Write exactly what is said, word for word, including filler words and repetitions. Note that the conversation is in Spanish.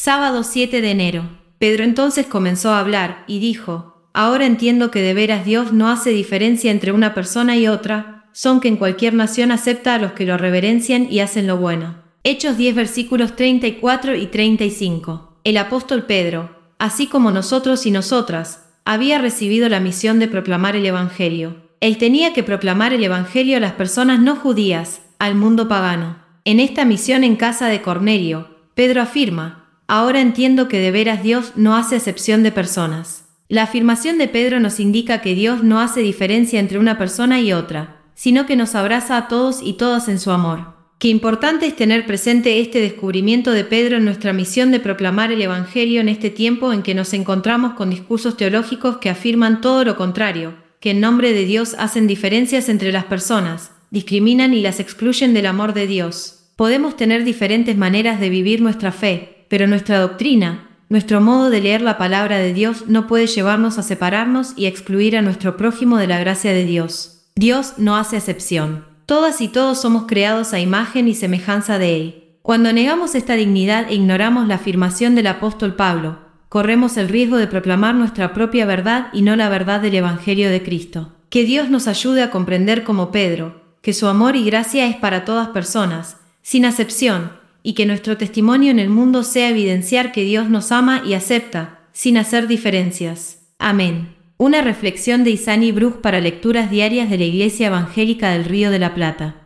Sábado siete de enero. Pedro entonces comenzó a hablar, y dijo: Ahora entiendo que de veras Dios no hace diferencia entre una persona y otra, son que en cualquier nación acepta a los que lo reverencian y hacen lo bueno. Hechos diez versículos treinta y cuatro y treinta y cinco. El apóstol Pedro, así como nosotros y nosotras, había recibido la misión de proclamar el Evangelio. Él tenía que proclamar el Evangelio a las personas no judías, al mundo pagano. En esta misión en casa de Cornelio, Pedro afirma: Ahora entiendo que de veras Dios no hace acepción de personas. La afirmación de Pedro nos indica que Dios no hace diferencia entre una persona y otra, sino que nos abraza a todos y todas en su amor. Qué importante es tener presente este descubrimiento de Pedro en nuestra misión de proclamar el Evangelio en este tiempo en que nos encontramos con discursos teológicos que afirman todo lo contrario, que en nombre de Dios hacen diferencias entre las personas, discriminan y las excluyen del amor de Dios. Podemos tener diferentes maneras de vivir nuestra fe, pero nuestra doctrina, nuestro modo de leer la palabra de Dios no puede llevarnos a separarnos y a excluir a nuestro prójimo de la gracia de Dios. Dios no hace excepción. Todas y todos somos creados a imagen y semejanza de Él. Cuando negamos esta dignidad e ignoramos la afirmación del apóstol Pablo, corremos el riesgo de proclamar nuestra propia verdad y no la verdad del Evangelio de Cristo. Que Dios nos ayude a comprender como Pedro, que su amor y gracia es para todas personas, sin acepción, y que nuestro testimonio en el mundo sea evidenciar que Dios nos ama y acepta, sin hacer diferencias. Amén. Una reflexión de Isani Bruch para lecturas diarias de la Iglesia Evangélica del Río de la Plata.